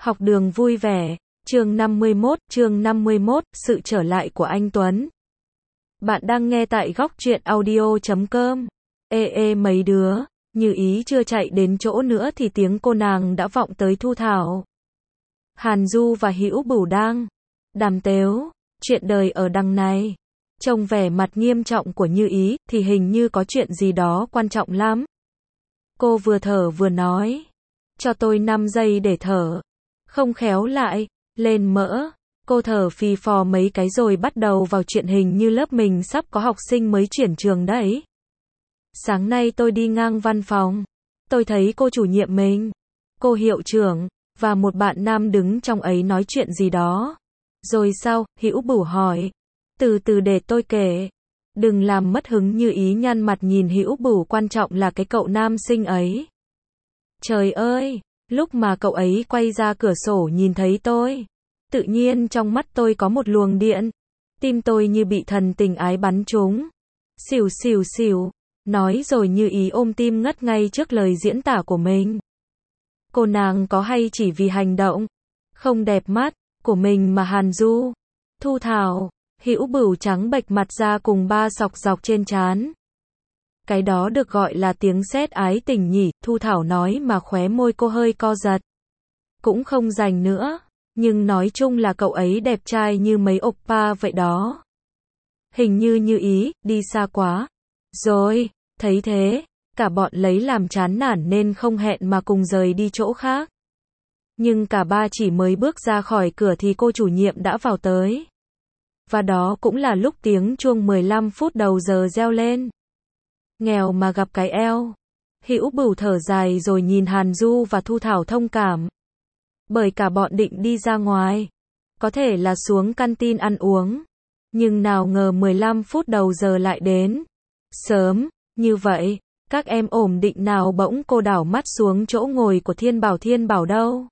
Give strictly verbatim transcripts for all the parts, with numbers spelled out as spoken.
Học đường vui vẻ, chương năm mươi mốt, chương năm mươi mốt, sự trở lại của anh Tuấn. Bạn đang nghe tại góc truyện audio chấm com. Ê ê mấy đứa, Như Ý chưa chạy đến chỗ nữa thì tiếng cô nàng đã vọng tới Thu Thảo. Hàn Du và Hữu Bửu đang đàm tếu, chuyện đời ở đằng này. Trông vẻ mặt nghiêm trọng của Như Ý thì hình như có chuyện gì đó quan trọng lắm. Cô vừa thở vừa nói, cho tôi năm giây để thở. Không khéo lại, lên mỡ. Cô thở phì phò mấy cái rồi bắt đầu vào chuyện hình như lớp mình sắp có học sinh mới chuyển trường đấy. Sáng nay tôi đi ngang văn phòng. Tôi thấy cô chủ nhiệm mình, cô hiệu trưởng, và một bạn nam đứng trong ấy nói chuyện gì đó. Rồi sao? Hữu Bửu hỏi. Từ từ để tôi kể. Đừng làm mất hứng. Như Ý nhăn mặt nhìn Hữu Bửu, quan trọng là cái cậu nam sinh ấy. Trời ơi! Lúc mà cậu ấy quay ra cửa sổ nhìn thấy tôi, tự nhiên trong mắt tôi có một luồng điện. Tim tôi như bị thần tình ái bắn trúng. Xỉu xỉu xỉu. Nói rồi Như Ý ôm tim ngất ngay trước lời diễn tả của mình. Cô nàng có hay chỉ vì hành động không đẹp mắt của mình mà Hàn Du, Thu Thảo, Hữu Bửu trắng bệch mặt ra cùng ba sọc dọc trên trán. Cái đó được gọi là tiếng sét ái tình nhỉ? Thu Thảo nói mà khóe môi cô hơi co giật. Cũng không rành nữa, nhưng nói chung là cậu ấy đẹp trai như mấy oppa vậy đó. Hình như Như Ý đi xa quá rồi. Thấy thế, cả bọn lấy làm chán nản nên không hẹn mà cùng rời đi chỗ khác. Nhưng cả ba chỉ mới bước ra khỏi cửa thì cô chủ nhiệm đã vào tới. Và đó cũng là lúc tiếng chuông mười lăm phút đầu giờ reo lên. Nghèo mà gặp cái eo. Hữu Bửu thở dài rồi nhìn Hàn Du và Thu Thảo thông cảm. Bởi cả bọn định đi ra ngoài, có thể là xuống canteen ăn uống. Nhưng nào ngờ mười lăm phút đầu giờ lại đến. Sớm, như vậy, các em ổn định nào? Bỗng cô đảo mắt xuống chỗ ngồi của Thiên Bảo. Thiên Bảo đâu?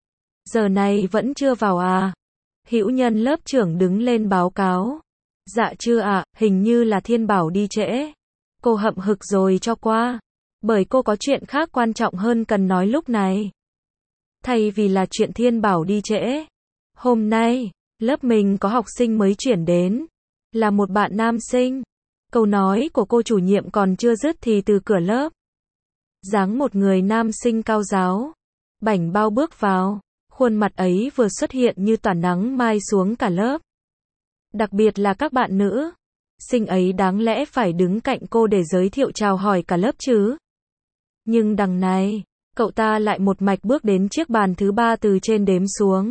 Giờ này vẫn chưa vào à? Hữu Nhân lớp trưởng đứng lên báo cáo. Dạ chưa ạ, à, hình như là Thiên Bảo đi trễ. Cô hậm hực rồi cho qua. Bởi cô có chuyện khác quan trọng hơn cần nói lúc này. Thay vì là chuyện Thiên Bảo đi trễ. Hôm nay, lớp mình có học sinh mới chuyển đến. Là một bạn nam sinh. Câu nói của cô chủ nhiệm còn chưa dứt thì từ cửa lớp, dáng một người nam sinh cao ráo, bảnh bao bước vào. Khuôn mặt ấy vừa xuất hiện như tỏa nắng mai xuống cả lớp. Đặc biệt là các bạn nữ sinh ấy đáng lẽ phải đứng cạnh cô để giới thiệu chào hỏi cả lớp chứ. Nhưng đằng này, cậu ta lại một mạch bước đến chiếc bàn thứ ba từ trên đếm xuống.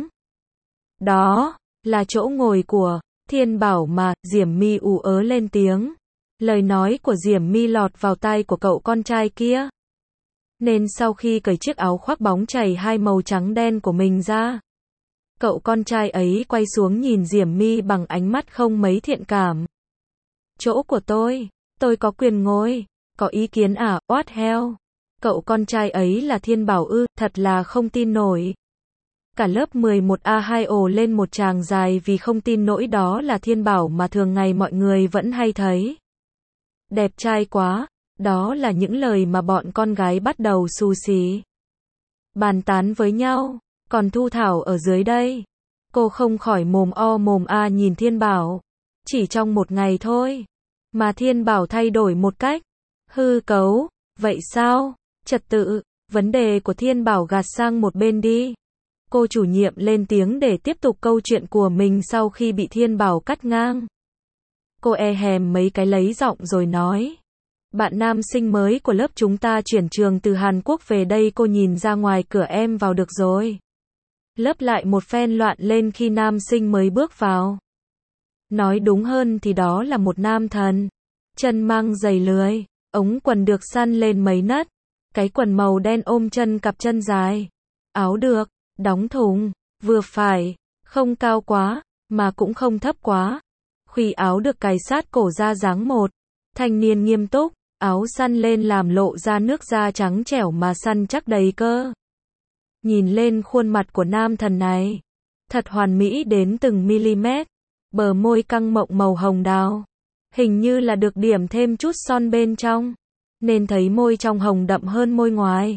Đó là chỗ ngồi của Thiên Bảo mà. Diểm My ù ớ lên tiếng. Lời nói của Diểm My lọt vào tai của cậu con trai kia. Nên sau khi cởi chiếc áo khoác bóng chảy hai màu trắng đen của mình ra, cậu con trai ấy quay xuống nhìn Diểm My bằng ánh mắt không mấy thiện cảm. Chỗ của tôi, tôi có quyền ngồi, có ý kiến à? What hell? Cậu con trai ấy là Thiên Bảo ư? Thật là không tin nổi. Cả lớp mười một A hai ồ lên một tràng dài vì không tin nổi đó là Thiên Bảo mà thường ngày mọi người vẫn hay thấy. Đẹp trai quá. Đó là những lời mà bọn con gái bắt đầu xù xì bàn tán với nhau. Còn Thu Thảo ở dưới đây, cô không khỏi mồm o mồm a nhìn Thiên Bảo. Chỉ trong một ngày thôi mà Thiên Bảo thay đổi một cách hư cấu. Vậy sao? Trật tự, vấn đề của Thiên Bảo gạt sang một bên đi. Cô chủ nhiệm lên tiếng để tiếp tục câu chuyện của mình sau khi bị Thiên Bảo cắt ngang. Cô e hèm mấy cái lấy giọng rồi nói. Bạn nam sinh mới của lớp chúng ta chuyển trường từ Hàn Quốc về đây. Cô nhìn ra ngoài cửa em vào được rồi. Lớp lại một phen loạn lên khi nam sinh mới bước vào. Nói đúng hơn thì đó là một nam thần. Chân mang giày lưới, ống quần được săn lên mấy nấc. Cái quần màu đen ôm chân cặp chân dài. Áo được đóng thùng, vừa phải, không cao quá, mà cũng không thấp quá. Khuy áo được cài sát cổ ra dáng một thanh niên nghiêm túc. Áo săn lên làm lộ ra nước da trắng trẻo mà săn chắc đầy cơ. Nhìn lên khuôn mặt của nam thần này, thật hoàn mỹ đến từng mm. Bờ môi căng mọng màu hồng đào, hình như là được điểm thêm chút son bên trong, nên thấy môi trong hồng đậm hơn môi ngoài.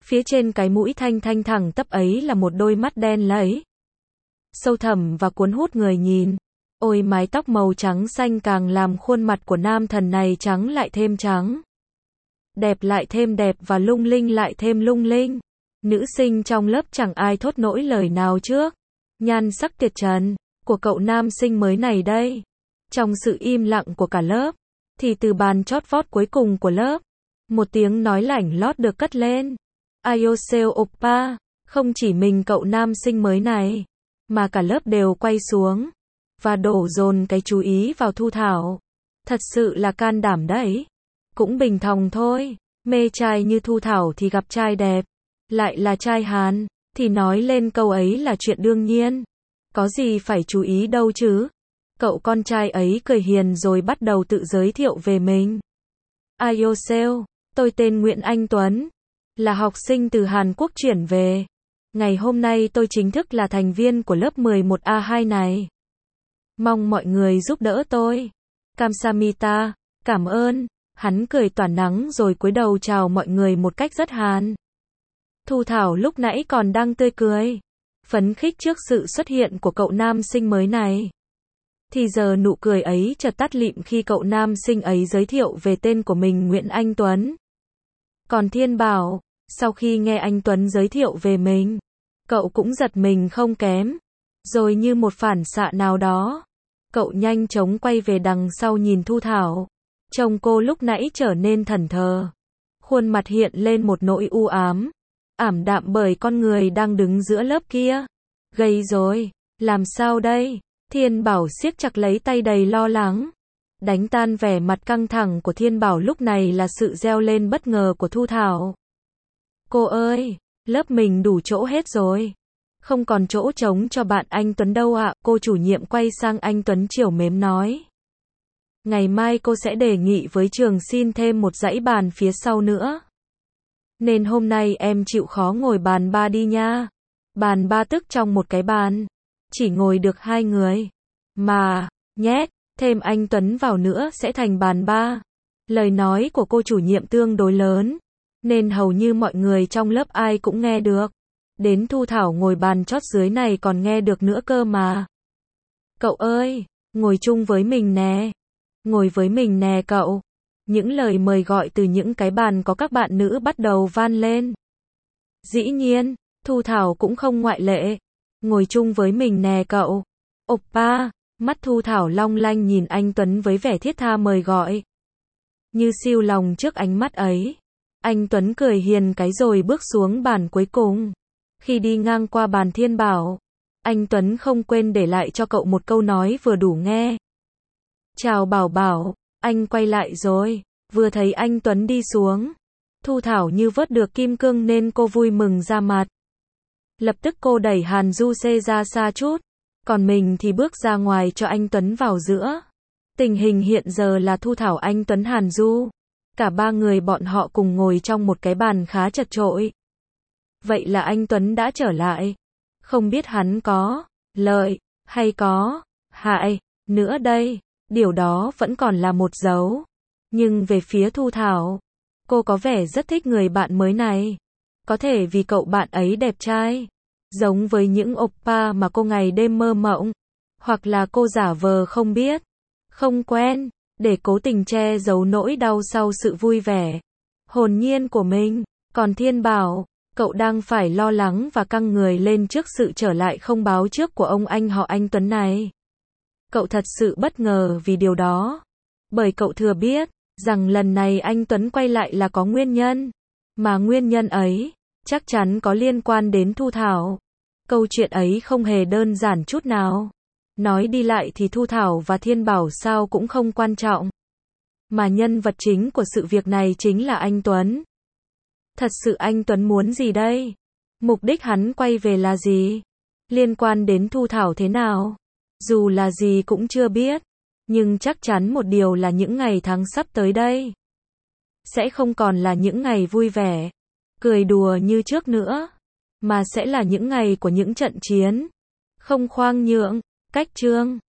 Phía trên cái mũi thanh thanh thẳng tắp ấy là một đôi mắt đen láy, sâu thẳm và cuốn hút người nhìn. Ôi mái tóc màu trắng xanh càng làm khuôn mặt của nam thần này trắng lại thêm trắng. Đẹp lại thêm đẹp và lung linh lại thêm lung linh. Nữ sinh trong lớp chẳng ai thốt nỗi lời nào trước nhan sắc tuyệt trần của cậu nam sinh mới này đây. Trong sự im lặng của cả lớp, thì từ bàn chót vót cuối cùng của lớp, một tiếng nói lảnh lót được cất lên. Ayoseo oppa, không chỉ mình cậu nam sinh mới này, mà cả lớp đều quay xuống và đổ dồn cái chú ý vào Thu Thảo. Thật sự là can đảm đấy. Cũng bình thòng thôi, mê trai như Thu Thảo thì gặp trai đẹp, lại là trai Hàn, thì nói lên câu ấy là chuyện đương nhiên. Có gì phải chú ý đâu chứ. Cậu con trai ấy cười hiền rồi bắt đầu tự giới thiệu về mình. Ayoseo, tôi tên Nguyễn Anh Tuấn, là học sinh từ Hàn Quốc chuyển về. Ngày hôm nay tôi chính thức là thành viên của lớp mười một A hai này. Mong mọi người giúp đỡ tôi. Kamsamita, cảm ơn. Hắn cười tỏa nắng rồi cúi đầu chào mọi người một cách rất Hàn. Thu Thảo lúc nãy còn đang tươi cười, phấn khích trước sự xuất hiện của cậu nam sinh mới này. Thì giờ nụ cười ấy chợt tắt lịm khi cậu nam sinh ấy giới thiệu về tên của mình Nguyễn Anh Tuấn. Còn Thiên Bảo, sau khi nghe anh Tuấn giới thiệu về mình, cậu cũng giật mình không kém. Rồi như một phản xạ nào đó, cậu nhanh chóng quay về đằng sau nhìn Thu Thảo. Trông cô lúc nãy trở nên thẫn thờ. Khuôn mặt hiện lên một nỗi u ám, ảm đạm bởi con người đang đứng giữa lớp kia. Gầy rồi, làm sao đây? Thiên Bảo siết chặt lấy tay đầy lo lắng. Đánh tan vẻ mặt căng thẳng của Thiên Bảo lúc này là sự reo lên bất ngờ của Thu Thảo. Cô ơi, lớp mình đủ chỗ hết rồi. Không còn chỗ trống cho bạn anh Tuấn đâu ạ. Cô chủ nhiệm quay sang anh Tuấn trìu mến nói. Ngày mai cô sẽ đề nghị với trường xin thêm một dãy bàn phía sau nữa. Nên hôm nay em chịu khó ngồi bàn ba đi nha. Bàn ba tức trong một cái bàn chỉ ngồi được hai người. Mà, nhét, thêm anh Tuấn vào nữa sẽ thành bàn ba. Lời nói của cô chủ nhiệm tương đối lớn, nên hầu như mọi người trong lớp ai cũng nghe được. Đến Thu Thảo ngồi bàn chót dưới này còn nghe được nữa cơ mà. Cậu ơi, ngồi chung với mình nè. Ngồi với mình nè cậu. Những lời mời gọi từ những cái bàn có các bạn nữ bắt đầu van lên. Dĩ nhiên, Thu Thảo cũng không ngoại lệ. Ngồi chung với mình nè cậu. Oppa, mắt Thu Thảo long lanh nhìn anh Tuấn với vẻ thiết tha mời gọi. Như siêu lòng trước ánh mắt ấy. Anh Tuấn cười hiền cái rồi bước xuống bàn cuối cùng. Khi đi ngang qua bàn Thiên Bảo, anh Tuấn không quên để lại cho cậu một câu nói vừa đủ nghe. Chào Bảo Bảo, anh quay lại rồi. Vừa thấy anh Tuấn đi xuống, Thu Thảo như vớt được kim cương nên cô vui mừng ra mặt. Lập tức cô đẩy Hàn Du xê ra xa chút, còn mình thì bước ra ngoài cho anh Tuấn vào giữa. Tình hình hiện giờ là Thu Thảo, anh Tuấn, Hàn Du. Cả ba người bọn họ cùng ngồi trong một cái bàn khá chật chội. Vậy là anh Tuấn đã trở lại. Không biết hắn có lợi hay có hại nữa đây. Điều đó vẫn còn là một dấu. Nhưng về phía Thu Thảo, cô có vẻ rất thích người bạn mới này. Có thể vì cậu bạn ấy đẹp trai, giống với những oppa mà cô ngày đêm mơ mộng. Hoặc là cô giả vờ không biết, không quen, để cố tình che giấu nỗi đau sau sự vui vẻ hồn nhiên của mình. Còn Thiên Bảo, cậu đang phải lo lắng và căng người lên trước sự trở lại không báo trước của ông anh họ anh Tuấn này. Cậu thật sự bất ngờ vì điều đó. Bởi cậu thừa biết rằng lần này anh Tuấn quay lại là có nguyên nhân. Mà nguyên nhân ấy chắc chắn có liên quan đến Thu Thảo. Câu chuyện ấy không hề đơn giản chút nào. Nói đi lại thì Thu Thảo và Thiên Bảo sao cũng không quan trọng. Mà nhân vật chính của sự việc này chính là anh Tuấn. Thật sự anh Tuấn muốn gì đây? Mục đích hắn quay về là gì? Liên quan đến Thu Thảo thế nào? Dù là gì cũng chưa biết. Nhưng chắc chắn một điều là những ngày tháng sắp tới đây sẽ không còn là những ngày vui vẻ, cười đùa như trước nữa. Mà sẽ là những ngày của những trận chiến. Không khoang nhượng, cách trương.